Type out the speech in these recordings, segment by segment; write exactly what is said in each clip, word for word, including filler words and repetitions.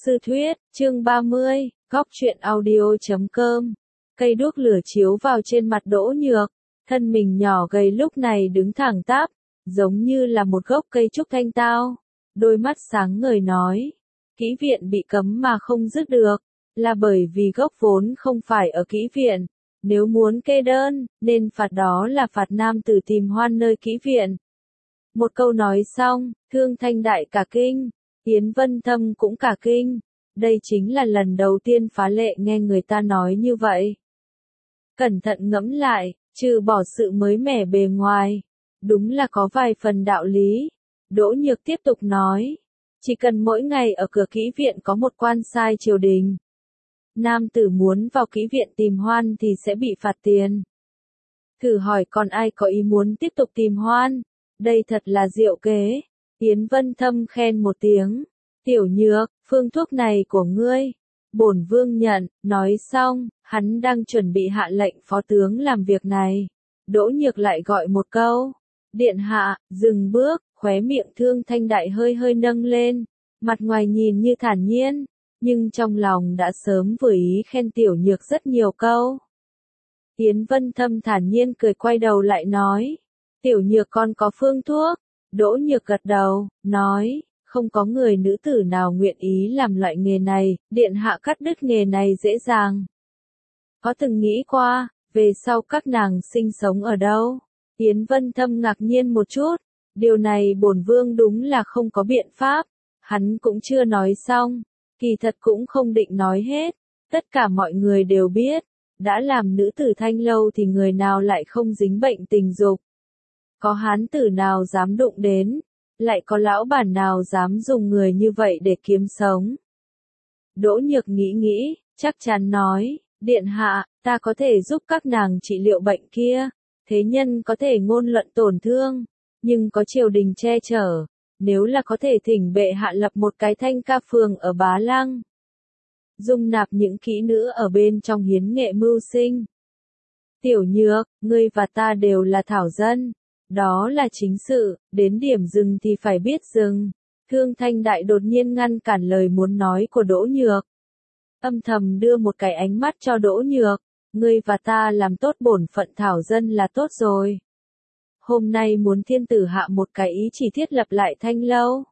sư thuyết, chương ba mươi, góc truyện audio chấm com. Cây đuốc lửa chiếu vào trên mặt Đỗ Nhược, thân mình nhỏ gầy lúc này đứng thẳng tắp, giống như là một gốc cây trúc thanh tao. Đôi mắt sáng ngời nói, kỹ viện bị cấm mà không dứt được, là bởi vì gốc vốn không phải ở kỹ viện. Nếu muốn kê đơn, nên phạt đó là phạt nam tử tìm hoan nơi kỹ viện. Một câu nói xong, Thương Thanh Đại cả kinh, Yến Vân Thâm cũng cả kinh. Đây chính là lần đầu tiên Phá Lệ nghe người ta nói như vậy. Cẩn thận ngẫm lại, trừ bỏ sự mới mẻ bề ngoài, đúng là có vài phần đạo lý. Đỗ Nhược tiếp tục nói, chỉ cần mỗi ngày ở cửa kỹ viện có một quan sai triều đình. Nam tử muốn vào kỹ viện tìm hoan thì sẽ bị phạt tiền. Thử hỏi còn ai có ý muốn tiếp tục tìm hoan? Đây thật là diệu kế. Yến Vân Thâm khen một tiếng. Tiểu Nhược, phương thuốc này của ngươi. Bổn vương nhận, nói xong, hắn đang chuẩn bị hạ lệnh phó tướng làm việc này. Đỗ Nhược lại gọi một câu. Điện hạ, dừng bước, khóe miệng Thương Thanh Đại hơi hơi nâng lên. Mặt ngoài nhìn như thản nhiên, nhưng trong lòng đã sớm vừa ý khen Tiểu Nhược rất nhiều câu. Yến Vân Thâm thản nhiên cười quay đầu lại nói. Tiểu Nhược con có phương thuốc. Đỗ Nhược gật đầu, nói, không có người nữ tử nào nguyện ý làm loại nghề này, điện hạ cắt đứt nghề này dễ dàng. Có từng nghĩ qua, về sau các nàng sinh sống ở đâu? Yến Vân Thâm ngạc nhiên một chút, điều này bổn vương đúng là không có biện pháp, hắn cũng chưa nói xong, kỳ thật cũng không định nói hết, tất cả mọi người đều biết, đã làm nữ tử thanh lâu thì người nào lại không dính bệnh tình dục. Có hán tử nào dám đụng đến, lại có lão bản nào dám dùng người như vậy để kiếm sống. Đỗ Nhược nghĩ nghĩ, chắc chắn nói, điện hạ, ta có thể giúp các nàng trị liệu bệnh kia, thế nhân có thể ngôn luận tổn thương, nhưng có triều đình che chở, nếu là có thể thỉnh bệ hạ lập một cái thanh ca phường ở Bá Lăng. Dung nạp những kỹ nữ ở bên trong hiến nghệ mưu sinh. Tiểu Nhược, ngươi và ta đều là thảo dân. Đó là chính sự, đến điểm dừng thì phải biết dừng. Thương Thanh Đại đột nhiên ngăn cản lời muốn nói của Đỗ Nhược. Âm thầm đưa một cái ánh mắt cho Đỗ Nhược, ngươi và ta làm tốt bổn phận thảo dân là tốt rồi. Hôm nay muốn thiên tử hạ một cái ý chỉ thiết lập lại thanh lâu.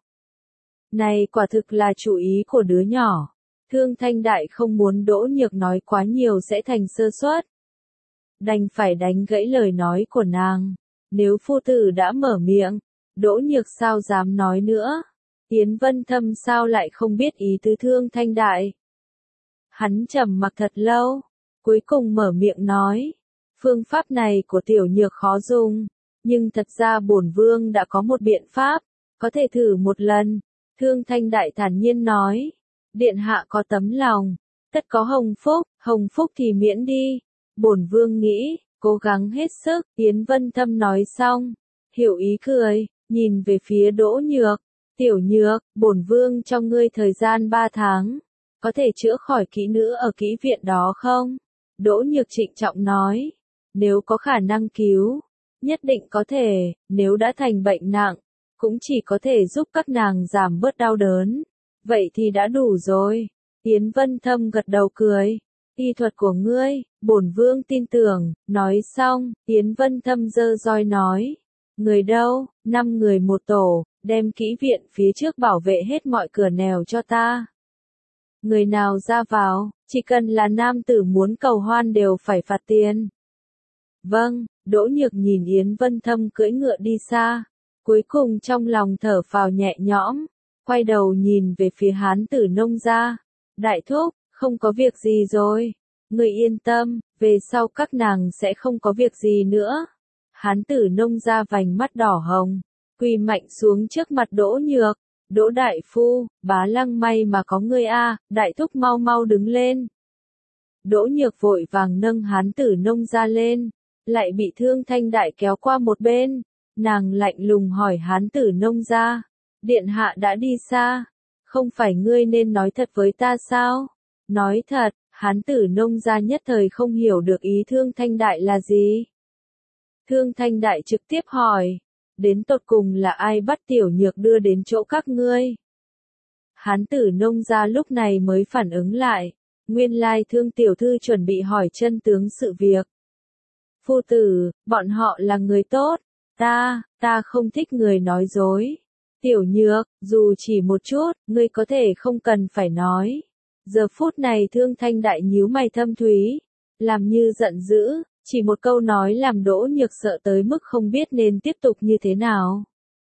Này quả thực là chủ ý của đứa nhỏ. Thương Thanh Đại không muốn Đỗ Nhược nói quá nhiều sẽ thành sơ suất. Đành phải đánh gãy lời nói của nàng. Nếu phu tử đã mở miệng, Đỗ Nhược sao dám nói nữa? Yến Vân Thâm sao lại không biết ý tứ Thương Thanh Đại? Hắn trầm mặc thật lâu, cuối cùng mở miệng nói, phương pháp này của Tiểu Nhược khó dùng, nhưng thật ra bổn vương đã có một biện pháp, có thể thử một lần. Thương Thanh Đại thản nhiên nói, điện hạ có tấm lòng, tất có hồng phúc, hồng phúc thì miễn đi. Bổn vương nghĩ, cố gắng hết sức. Yến Vân Thâm nói xong, hiểu ý cười, nhìn về phía Đỗ Nhược. Tiểu Nhược, bổn vương cho ngươi thời gian ba tháng, có thể chữa khỏi kỹ nữ ở kỹ viện đó không? Đỗ Nhược trịnh trọng nói, nếu có khả năng cứu, nhất định có thể, nếu đã thành bệnh nặng, cũng chỉ có thể giúp các nàng giảm bớt đau đớn. Vậy thì đã đủ rồi. Yến Vân Thâm gật đầu cười. Y thuật của ngươi, bổn vương tin tưởng. Nói xong, Yến Vân Thâm giơ roi nói, người đâu, năm người một tổ, đem kỹ viện phía trước bảo vệ hết mọi cửa nẻo cho ta. Người nào ra vào, chỉ cần là nam tử muốn cầu hoan đều phải phạt tiền. Vâng. Đỗ Nhược nhìn Yến Vân Thâm cưỡi ngựa đi xa, cuối cùng trong lòng thở phào nhẹ nhõm, quay đầu nhìn về phía hán tử nông gia. Đại thúc, không có việc gì rồi, người yên tâm, về sau các nàng sẽ không có việc gì nữa. Hán tử nông gia vành mắt đỏ hồng, quỳ mạnh xuống trước mặt Đỗ Nhược. Đỗ đại phu, Bá Lăng may mà có ngươi a, đại thúc mau mau đứng lên. Đỗ Nhược vội vàng nâng hán tử nông gia lên, lại bị Thương Thanh Đại kéo qua một bên. Nàng lạnh lùng hỏi hán tử nông gia, điện hạ đã đi xa, không phải ngươi nên nói thật với ta sao? Nói thật. Hán tử nông gia nhất thời không hiểu được ý Thương Thanh Đại là gì. Thương Thanh Đại trực tiếp hỏi, đến tột cùng là ai bắt Tiểu Nhược đưa đến chỗ các ngươi? Hán tử nông gia lúc này mới phản ứng lại, nguyên lai Thương tiểu thư chuẩn bị hỏi chân tướng sự việc. Phu tử, bọn họ là người tốt, ta, ta không thích người nói dối. Tiểu Nhược, dù chỉ một chút, ngươi có thể không cần phải nói. Giờ phút này Thương Thanh Đại nhíu mày thâm thúy, làm như giận dữ, chỉ một câu nói làm Đỗ Nhược sợ tới mức không biết nên tiếp tục như thế nào.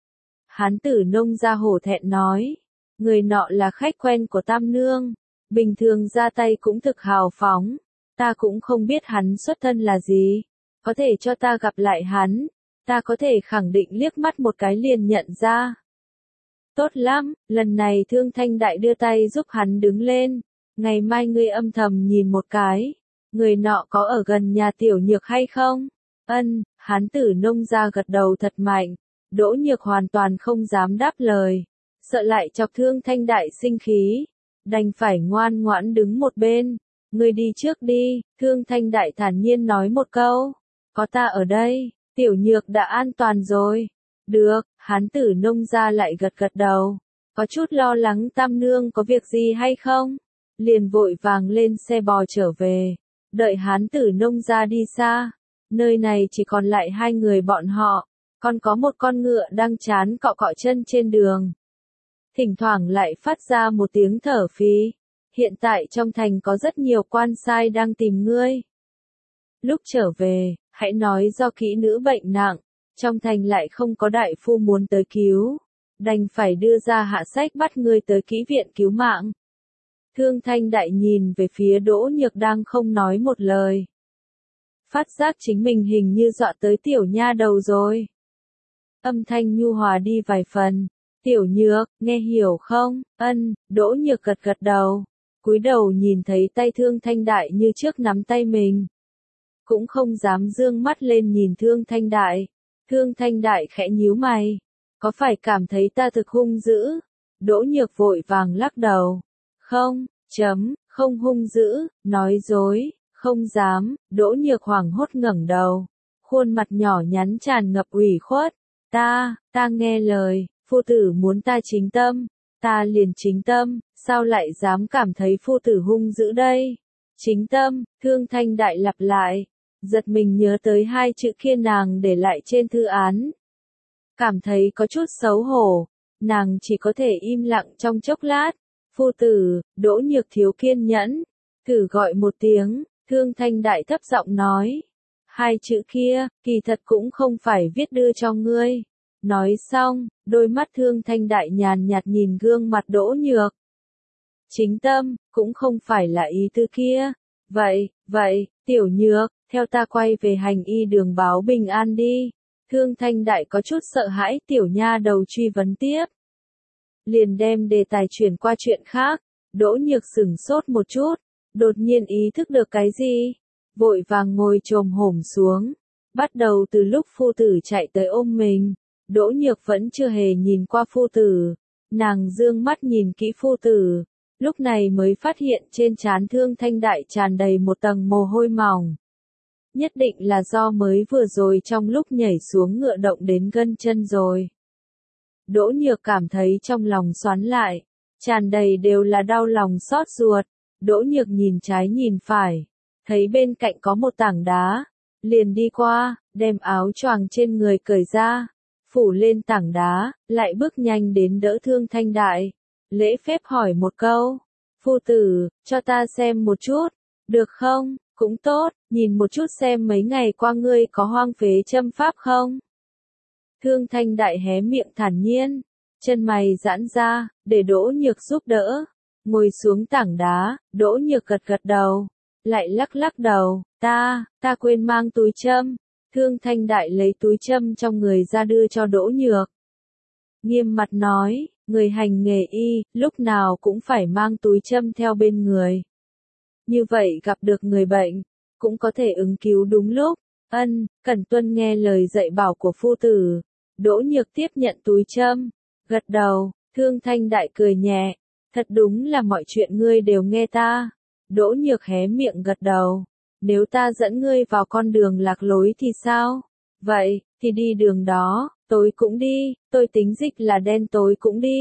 Hán tử nông gia hổ thẹn nói, người nọ là khách quen của Tam Nương, bình thường ra tay cũng thực hào phóng, ta cũng không biết hắn xuất thân là gì, có thể cho ta gặp lại hắn, ta có thể khẳng định liếc mắt một cái liền nhận ra. Tốt lắm, lần này Thương Thanh Đại đưa tay giúp hắn đứng lên, ngày mai ngươi âm thầm nhìn một cái, người nọ có ở gần nhà Tiểu Nhược hay không? Ân, hán tử nông gia gật đầu thật mạnh, Đỗ Nhược hoàn toàn không dám đáp lời, sợ lại chọc Thương Thanh Đại sinh khí, đành phải ngoan ngoãn đứng một bên, ngươi đi trước đi, Thương Thanh Đại thản nhiên nói một câu, có ta ở đây, Tiểu Nhược đã an toàn rồi. Được, hán tử nông gia lại gật gật đầu, có chút lo lắng Tam Nương có việc gì hay không, liền vội vàng lên xe bò trở về, đợi hán tử nông gia đi xa, nơi này chỉ còn lại hai người bọn họ, còn có một con ngựa đang chán cọ cọ chân trên đường. Thỉnh thoảng lại phát ra một tiếng thở phì, hiện tại trong thành có rất nhiều quan sai đang tìm ngươi. Lúc trở về, hãy nói do kỹ nữ bệnh nặng. Trong thành lại không có đại phu muốn tới cứu, đành phải đưa ra hạ sách bắt người tới kỹ viện cứu mạng. Thương Thanh Đại nhìn về phía Đỗ Nhược đang không nói một lời. Phát giác chính mình hình như dọa tới tiểu nha đầu rồi. Âm thanh nhu hòa đi vài phần. Tiểu Nhược, nghe hiểu không? Ân, Đỗ Nhược gật gật đầu. Cúi đầu nhìn thấy tay Thương Thanh Đại như trước nắm tay mình. Cũng không dám dương mắt lên nhìn Thương Thanh Đại. Thương Thanh Đại khẽ nhíu mày, có phải cảm thấy ta thực hung dữ? Đỗ Nhược vội vàng lắc đầu. Không, chấm, không hung dữ, nói dối, không dám. Đỗ Nhược hoảng hốt ngẩng đầu, khuôn mặt nhỏ nhắn tràn ngập ủy khuất. Ta, ta nghe lời, phu tử muốn ta chính tâm, ta liền chính tâm, sao lại dám cảm thấy phu tử hung dữ đây? Chính tâm, Thương Thanh Đại lặp lại. Giật mình nhớ tới hai chữ kia nàng để lại trên thư án. Cảm thấy có chút xấu hổ, nàng chỉ có thể im lặng trong chốc lát. Phu tử, Đỗ Nhược thiếu kiên nhẫn, thử gọi một tiếng, Thương Thanh Đại thấp giọng nói. Hai chữ kia, kỳ thật cũng không phải viết đưa cho ngươi. Nói xong, đôi mắt Thương Thanh Đại nhàn nhạt nhìn gương mặt Đỗ Nhược. Chính tâm, cũng không phải là ý tư kia. Vậy, vậy, Tiểu Nhược, theo ta quay về hành y đường báo bình an đi. Thương Thanh Đại có chút sợ hãi tiểu nha đầu truy vấn tiếp. Liền đem đề tài chuyển qua chuyện khác, Đỗ Nhược sửng sốt một chút, đột nhiên ý thức được cái gì, vội vàng ngồi chồm hổm xuống, bắt đầu từ lúc phu tử chạy tới ôm mình, Đỗ Nhược vẫn chưa hề nhìn qua phu tử, nàng dương mắt nhìn kỹ phu tử, lúc này mới phát hiện trên trán Thương Thanh Đại tràn đầy một tầng mồ hôi mỏng. Nhất định là do mới vừa rồi trong lúc nhảy xuống ngựa động đến gân chân rồi. Đỗ Nhược cảm thấy trong lòng xoắn lại, tràn đầy đều là đau lòng xót ruột. Đỗ Nhược nhìn trái nhìn phải, thấy bên cạnh có một tảng đá, liền đi qua, đem áo choàng trên người cởi ra, phủ lên tảng đá, lại bước nhanh đến đỡ Thương Thanh Đại, lễ phép hỏi một câu, phu tử, cho ta xem một chút, được không? Cũng tốt, nhìn một chút xem mấy ngày qua ngươi có hoang phế châm pháp không? Thương Thanh Đại hé miệng thản nhiên, chân mày giãn ra, để Đỗ Nhược giúp đỡ. Ngồi xuống tảng đá, Đỗ Nhược gật gật đầu, lại lắc lắc đầu, ta, ta quên mang túi châm. Thương Thanh Đại lấy túi châm trong người ra đưa cho Đỗ Nhược. Nghiêm mặt nói, người hành nghề y, lúc nào cũng phải mang túi châm theo bên người. Như vậy gặp được người bệnh, cũng có thể ứng cứu đúng lúc. Ân, cần tuân nghe lời dạy bảo của phu tử. Đỗ Nhược tiếp nhận túi châm, gật đầu, Thương Thanh Đại cười nhẹ, thật đúng là mọi chuyện ngươi đều nghe ta. Đỗ Nhược hé miệng gật đầu, nếu ta dẫn ngươi vào con đường lạc lối thì sao? Vậy, thì đi đường đó, tối cũng đi, tôi tính dịch là đen tối cũng đi.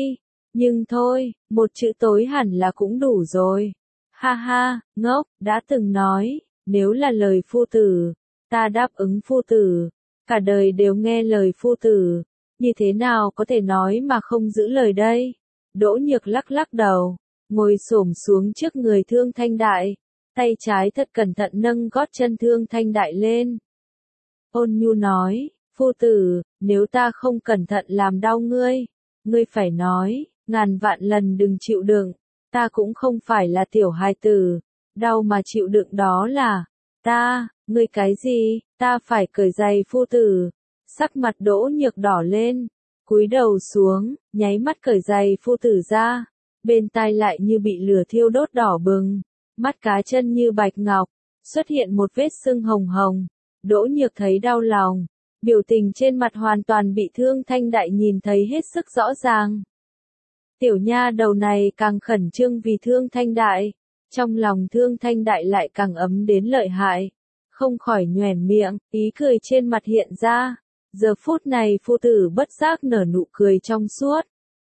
Nhưng thôi, một chữ tối hẳn là cũng đủ rồi. Ha ha, ngốc, đã từng nói, nếu là lời phu tử, ta đáp ứng phu tử, cả đời đều nghe lời phu tử, như thế nào có thể nói mà không giữ lời đây? Đỗ Nhược lắc lắc đầu, ngồi xổm xuống trước người Thương Thanh Đại, tay trái thật cẩn thận nâng gót chân Thương Thanh Đại lên. Ôn nhu nói, phu tử, nếu ta không cẩn thận làm đau ngươi, ngươi phải nói, ngàn vạn lần đừng chịu đựng, ta cũng không phải là tiểu hài tử, đau mà chịu đựng đó là, ta, ngươi cái gì, ta phải cởi giày phu tử, sắc mặt Đỗ Nhược đỏ lên, cúi đầu xuống, nháy mắt cởi giày phu tử ra, bên tai lại như bị lửa thiêu đốt đỏ bừng, mắt cá chân như bạch ngọc, xuất hiện một vết sưng hồng hồng, Đỗ Nhược thấy đau lòng, biểu tình trên mặt hoàn toàn bị Thương Thanh Đại nhìn thấy hết sức rõ ràng. Tiểu nha đầu này càng khẩn trương vì Thương Thanh Đại, trong lòng Thương Thanh Đại lại càng ấm đến lợi hại, không khỏi nhoẻn miệng, ý cười trên mặt hiện ra. Giờ phút này phu tử bất giác nở nụ cười trong suốt.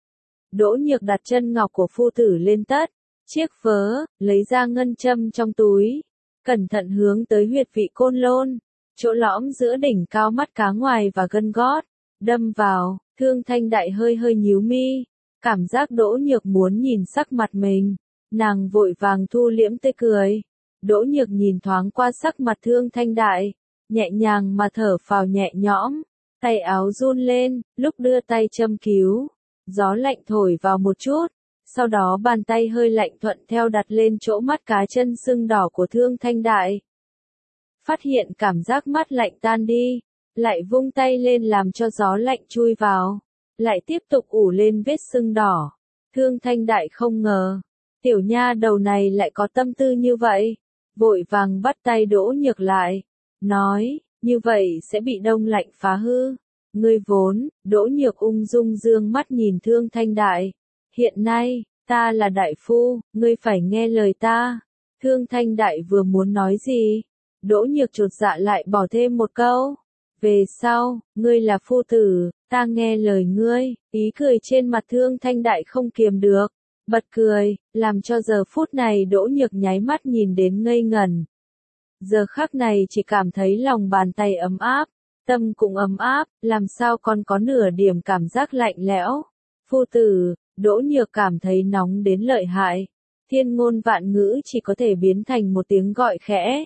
Đỗ Nhược đặt chân ngọc của phu tử lên tất, chiếc vớ, lấy ra ngân châm trong túi, cẩn thận hướng tới huyệt vị côn lôn, chỗ lõm giữa đỉnh cao mắt cá ngoài và gân gót, đâm vào. Thương Thanh Đại hơi hơi nhíu mi, cảm giác Đỗ Nhược muốn nhìn sắc mặt mình, nàng vội vàng thu liễm tươi cười. Đỗ Nhược nhìn thoáng qua sắc mặt Thương Thanh Đại, nhẹ nhàng mà thở phào nhẹ nhõm, tay áo run lên, lúc đưa tay châm cứu, gió lạnh thổi vào một chút, sau đó bàn tay hơi lạnh thuận theo đặt lên chỗ mắt cá chân sưng đỏ của Thương Thanh Đại. Phát hiện cảm giác mắt lạnh tan đi, lại vung tay lên làm cho gió lạnh chui vào, lại tiếp tục ủ lên vết sưng đỏ. Thương Thanh Đại không ngờ, tiểu nha đầu này lại có tâm tư như vậy, vội vàng bắt tay Đỗ Nhược lại, nói, như vậy sẽ bị đông lạnh phá hư. Ngươi vốn, Đỗ Nhược ung dung dương mắt nhìn Thương Thanh Đại, hiện nay, ta là đại phu, ngươi phải nghe lời ta. Thương Thanh Đại vừa muốn nói gì, Đỗ Nhược chột dạ lại bỏ thêm một câu, về sau, ngươi là phu tử, ta nghe lời ngươi. Ý cười trên mặt Thương Thanh Đại không kiềm được, bật cười, làm cho giờ phút này Đỗ Nhược nháy mắt nhìn đến ngây ngẩn. Giờ khắc này chỉ cảm thấy lòng bàn tay ấm áp, tâm cũng ấm áp, làm sao còn có nửa điểm cảm giác lạnh lẽo. Phu tử, Đỗ Nhược cảm thấy nóng đến lợi hại, thiên ngôn vạn ngữ chỉ có thể biến thành một tiếng gọi khẽ.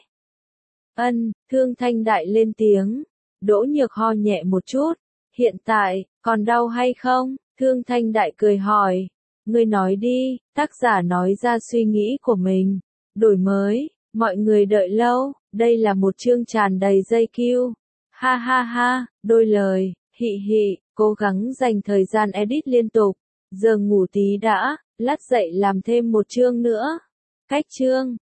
Ân, Thương Thanh Đại lên tiếng, Đỗ Nhược ho nhẹ một chút, hiện tại, còn đau hay không? Thương Thanh Đại cười hỏi, ngươi nói đi. Tác giả nói ra suy nghĩ của mình, đổi mới, mọi người đợi lâu, đây là một chương tràn đầy dây kiu. Ha ha ha, đôi lời, hị hị, cố gắng dành thời gian edit liên tục, giờ ngủ tí đã, lát dậy làm thêm một chương nữa. Cách chương